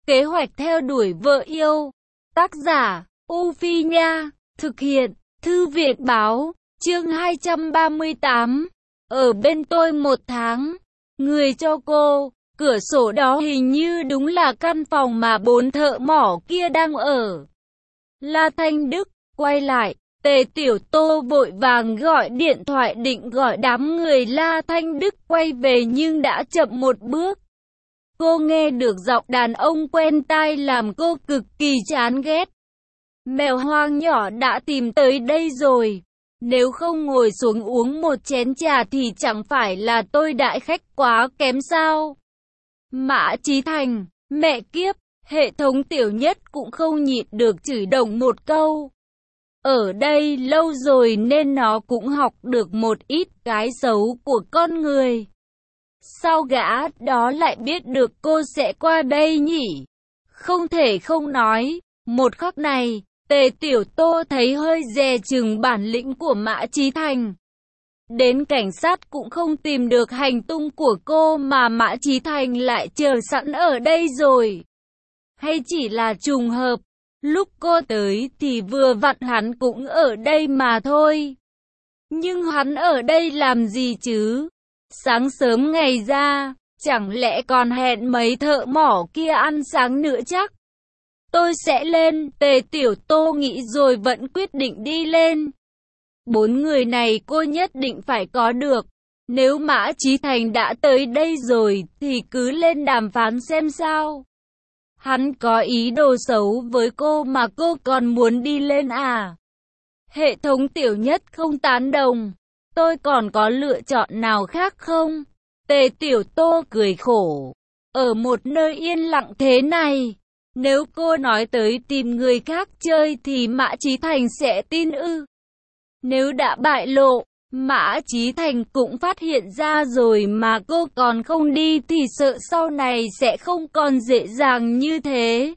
Kế hoạch theo đuổi vợ yêu. Tác giả, U Phi Nha. Thực hiện, Thư viện Báo. Chương 238. Ở bên tôi 1 tháng. Người cho cô. Cửa sổ đó hình như đúng là căn phòng mà 4 thợ mỏ kia đang ở. La Thanh Đức quay lại. Tề Tiểu Tô vội vàng gọi điện thoại định gọi đám người La Thanh Đức quay về nhưng đã chậm một bước. Cô nghe được giọng đàn ông quen tai làm cô cực kỳ chán ghét. Mèo hoang nhỏ đã tìm tới đây rồi. Nếu không ngồi xuống uống một chén trà thì chẳng phải là tôi đại khách quá kém sao? Mã Chí Thành, mẹ kiếp, hệ thống Tiểu Nhất cũng không nhịn được chửi đồng một câu. Ở đây lâu rồi nên nó cũng học được một ít cái xấu của con người. Sao gã đó lại biết được cô sẽ qua đây nhỉ? Không thể không nói, một khắc này, Tề Tiểu Tô thấy hơi dè chừng bản lĩnh của Mã Chí Thành. Đến cảnh sát cũng không tìm được hành tung của cô mà Mã Chí Thành lại chờ sẵn ở đây rồi. Hay chỉ là trùng hợp, lúc cô tới thì vừa vặn hắn cũng ở đây mà thôi. Nhưng hắn ở đây làm gì chứ? Sáng sớm ngày ra, chẳng lẽ còn hẹn mấy thợ mỏ kia ăn sáng nữa chắc? Tôi sẽ lên, Tề Tiểu Tô nghĩ rồi vẫn quyết định đi lên. 4 người này cô nhất định phải có được. Nếu Mã Chí Thành đã tới đây rồi thì cứ lên đàm phán xem sao. Hắn có ý đồ xấu với cô mà cô còn muốn đi lên à? Hệ thống Tiểu Nhất không tán đồng. Tôi còn có lựa chọn nào khác không? Tề Tiểu Tô cười khổ. Ở một nơi yên lặng thế này, nếu cô nói tới tìm người khác chơi thì Mã Chí Thành sẽ tin ư? Nếu đã bại lộ, Mã Chí Thành cũng phát hiện ra rồi mà cô còn không đi thì sợ sau này sẽ không còn dễ dàng như thế.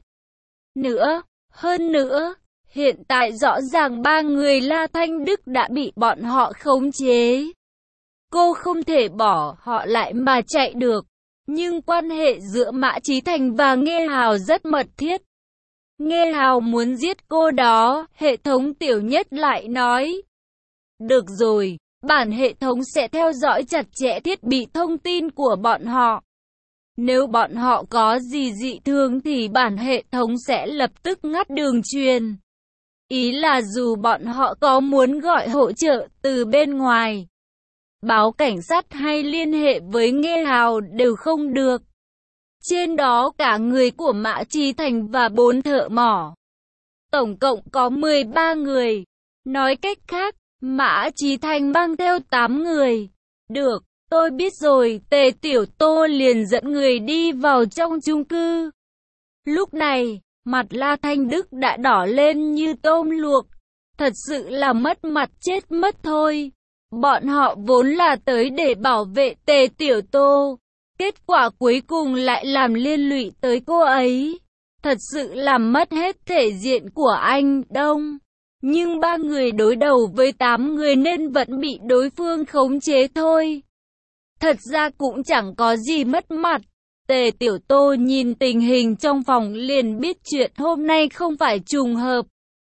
Hơn nữa, hiện tại rõ ràng 3 người La Thanh Đức đã bị bọn họ khống chế. Cô không thể bỏ họ lại mà chạy được. Nhưng quan hệ giữa Mã Chí Thành và Nghê Hào rất mật thiết. Nghê Hào muốn giết cô đó, hệ thống Tiểu Nhất lại nói. Được rồi, bản hệ thống sẽ theo dõi chặt chẽ thiết bị thông tin của bọn họ. Nếu bọn họ có gì dị thường thì bản hệ thống sẽ lập tức ngắt đường truyền. Ý là dù bọn họ có muốn gọi hỗ trợ từ bên ngoài, báo cảnh sát hay liên hệ với Nghê Hào đều không được. Trên đó cả người của Mã Chí Thành và 4 thợ mỏ. Tổng cộng có 13 người. Nói cách khác, Mã Chí Thành mang theo 8 người. Được, tôi biết rồi, Tề Tiểu Tô liền dẫn người đi vào trong chung cư. Lúc này, mặt La Thanh Đức đã đỏ lên như tôm luộc. Thật sự là mất mặt chết mất thôi. Bọn họ vốn là tới để bảo vệ Tề Tiểu Tô. Kết quả cuối cùng lại làm liên lụy tới cô ấy. Thật sự làm mất hết thể diện của anh Đông. Nhưng 3 người đối đầu với 8 người nên vẫn bị đối phương khống chế thôi. Thật ra cũng chẳng có gì mất mặt. Tề Tiểu Tô nhìn tình hình trong phòng liền biết chuyện hôm nay không phải trùng hợp.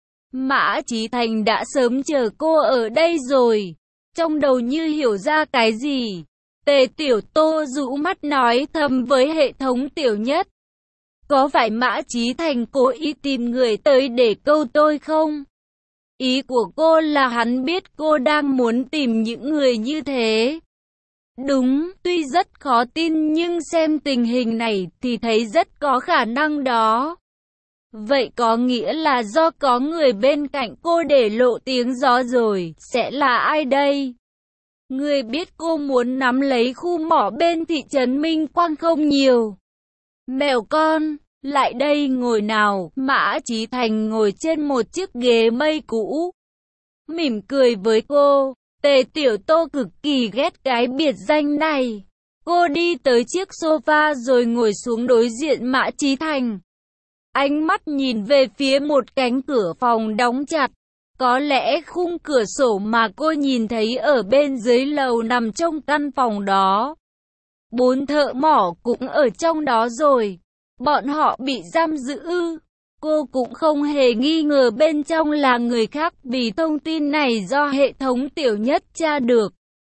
Mã Chí Thành đã sớm chờ cô ở đây rồi. Trong đầu như hiểu ra cái gì. Tề Tiểu Tô rũ mắt nói thầm với hệ thống Tiểu Nhất. Có phải Mã Chí Thành cố ý tìm người tới để câu tôi không? Ý của cô là hắn biết cô đang muốn tìm những người như thế. Đúng, tuy rất khó tin nhưng xem tình hình này thì thấy rất có khả năng đó. Vậy có nghĩa là do có người bên cạnh cô để lộ tiếng gió rồi, sẽ là ai đây? Người biết cô muốn nắm lấy khu mỏ bên thị trấn Minh Quang không nhiều. Mèo con, lại đây ngồi nào. Mã Chí Thành ngồi trên một chiếc ghế mây cũ, mỉm cười với cô. Tề Tiểu Tô cực kỳ ghét cái biệt danh này. Cô đi tới chiếc sofa rồi ngồi xuống đối diện Mã Chí Thành. Ánh mắt nhìn về phía một cánh cửa phòng đóng chặt. Có lẽ khung cửa sổ mà cô nhìn thấy ở bên dưới lầu nằm trong căn phòng đó. 4 thợ mỏ cũng ở trong đó rồi. Bọn họ bị giam giữ ư? Cô cũng không hề nghi ngờ bên trong là người khác vì thông tin này do hệ thống Tiểu Nhất tra được.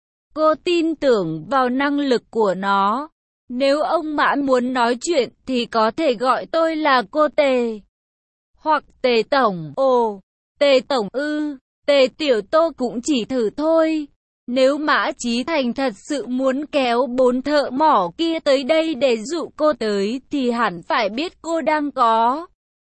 Cô tin tưởng vào năng lực của nó. Nếu ông Mã muốn nói chuyện thì có thể gọi tôi là cô Tề. Hoặc Tề Tổng. Ồ, Tề Tổng ư? Tề Tiểu Tô cũng chỉ thử thôi. Nếu Mã Chí Thành thật sự muốn kéo 4 thợ mỏ kia tới đây để dụ cô tới thì hẳn phải biết cô đang có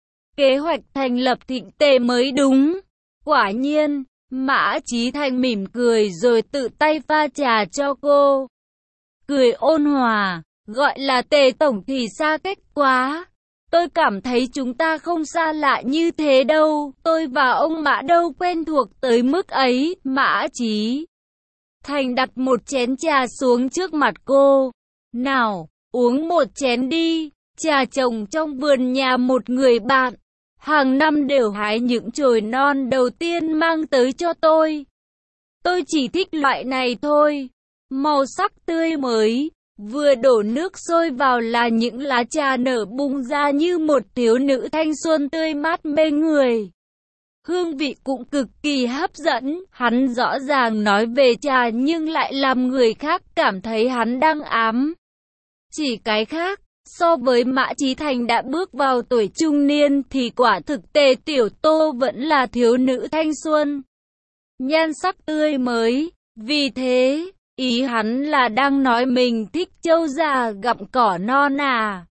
kế hoạch thành lập Thịnh Tề mới đúng. Quả nhiên, Mã Chí Thành mỉm cười rồi tự tay pha trà cho cô. Cười ôn hòa, gọi là Tề Tổng thì xa cách quá. Tôi cảm thấy chúng ta không xa lạ như thế đâu. Tôi và ông Mã đâu quen thuộc tới mức ấy. Mã Chí Thành đặt một chén trà xuống trước mặt cô. Nào, uống một chén đi. Trà trồng trong vườn nhà một người bạn. Hàng năm đều hái những chồi non đầu tiên mang tới cho tôi. Tôi chỉ thích loại này thôi. Màu sắc tươi mới. Vừa đổ nước sôi vào là những lá trà nở bung ra như một thiếu nữ thanh xuân tươi mát mê người. Hương vị cũng cực kỳ hấp dẫn. Hắn rõ ràng nói về trà nhưng lại làm người khác cảm thấy hắn đang ám chỉ cái khác. So với Mã Chí Thành đã bước vào tuổi trung niên thì quả thực Tề Tiểu Tô vẫn là thiếu nữ thanh xuân, nhan sắc tươi mới. Vì thế, ý hắn là đang nói mình thích trâu già gặm cỏ non à.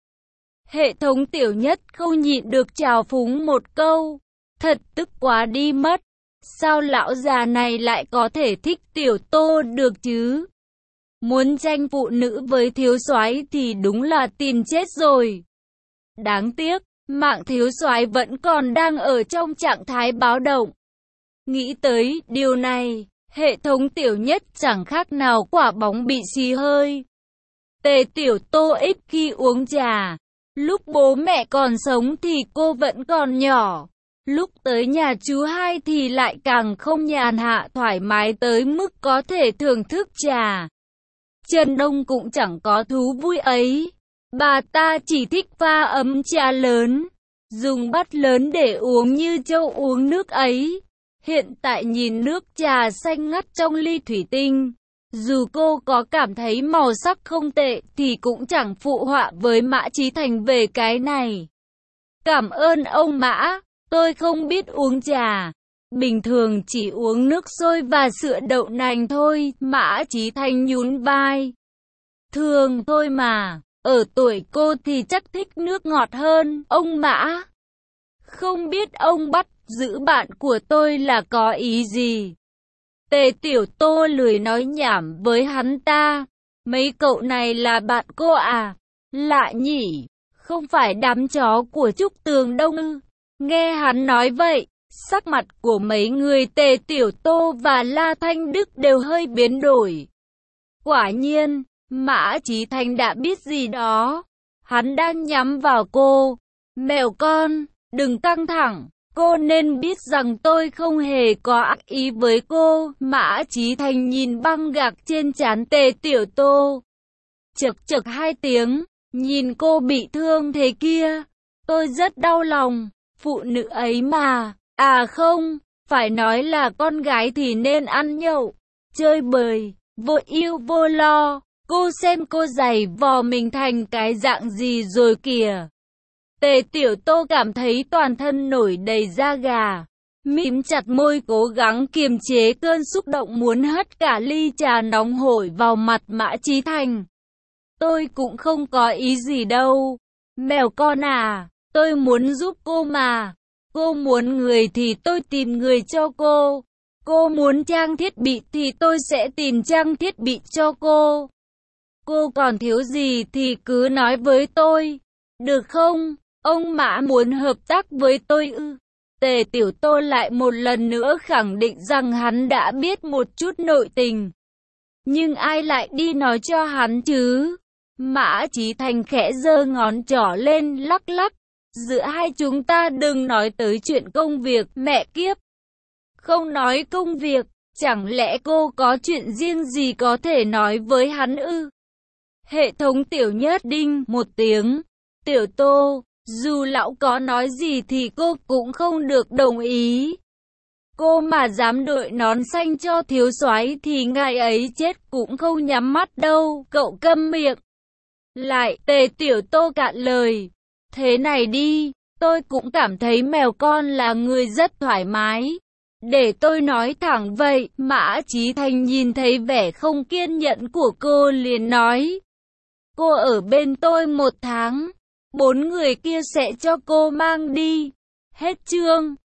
Hệ thống Tiểu Nhất không nhịn được trào phúng một câu. Thật tức quá đi mất. Sao lão già này lại có thể thích Tiểu Tô được chứ? Muốn tranh phụ nữ với thiếu soái thì đúng là tìm chết rồi. Đáng tiếc, mạng thiếu soái vẫn còn đang ở trong trạng thái báo động. Nghĩ tới điều này, hệ thống Tiểu Nhất chẳng khác nào quả bóng bị xì hơi. Tề Tiểu Tô ít khi uống trà. Lúc bố mẹ còn sống thì cô vẫn còn nhỏ. Lúc tới nhà chú hai thì lại càng không nhàn hạ thoải mái tới mức có thể thưởng thức trà. Trần Đông cũng chẳng có thú vui ấy. Bà ta chỉ thích pha ấm trà lớn, dùng bát lớn để uống như trâu uống nước ấy. Hiện tại nhìn nước trà xanh ngắt trong ly thủy tinh, dù cô có cảm thấy màu sắc không tệ thì cũng chẳng phụ họa với Mã Chí Thành về cái này. Cảm ơn ông Mã, tôi không biết uống trà. Bình thường chỉ uống nước sôi và sữa đậu nành thôi. Mã Chí Thành nhún vai. Thường thôi mà, ở tuổi cô thì chắc thích nước ngọt hơn, ông Mã. Không biết ông bắt giữ bạn của tôi là có ý gì? Tề Tiểu Tô lười nói nhảm với hắn ta. Mấy cậu này là bạn cô à? Lạ nhỉ, không phải đám chó của Trúc Tường Đông ư? Nghe hắn nói vậy, sắc mặt của mấy người Tề Tiểu Tô và La Thanh Đức đều hơi biến đổi. Quả nhiên, Mã Chí Thành đã biết gì đó. Hắn đang nhắm vào cô. Mèo con, đừng căng thẳng. Cô nên biết rằng tôi không hề có ác ý với cô. Mã Chí Thành nhìn băng gạc trên trán Tề Tiểu Tô. Chực chực hai tiếng, nhìn cô bị thương thế kia. Tôi rất đau lòng, phụ nữ ấy mà. À không, phải nói là con gái thì nên ăn nhậu, chơi bời, vô ưu vô lo. Cô xem cô giày vò mình thành cái dạng gì rồi kìa. Tề Tiểu Tô cảm thấy toàn thân nổi đầy da gà. Mím chặt môi cố gắng kiềm chế cơn xúc động muốn hất cả ly trà nóng hổi vào mặt Mã Chí Thành. Tôi cũng không có ý gì đâu. Mèo con à, tôi muốn giúp cô mà. Cô muốn người thì tôi tìm người cho cô. Cô muốn trang thiết bị thì tôi sẽ tìm trang thiết bị cho cô. Cô còn thiếu gì thì cứ nói với tôi, được không? Ông Mã muốn hợp tác với tôi ư? Tề Tiểu Tô lại một lần nữa khẳng định rằng hắn đã biết một chút nội tình. Nhưng ai lại đi nói cho hắn chứ? Mã Chí Thành khẽ giơ ngón trỏ lên lắc lắc. Giữa hai chúng ta đừng nói tới chuyện công việc, mẹ kiếp. Không nói công việc, chẳng lẽ cô có chuyện riêng gì có thể nói với hắn ư? Hệ thống Tiểu Nhất đinh một tiếng. Tiểu Tô, dù lão có nói gì thì cô cũng không được đồng ý. Cô mà dám đội nón xanh cho thiếu soái thì ngài ấy chết cũng không nhắm mắt đâu, cậu câm miệng. Lại, Tề Tiểu Tô cạn lời. Thế này đi, tôi cũng cảm thấy mèo con là người rất thoải mái. Để tôi nói thẳng vậy, Mã Chí Thành nhìn thấy vẻ không kiên nhẫn của cô liền nói. Cô ở bên tôi 1 tháng, 4 người kia sẽ cho cô mang đi. Hết chương.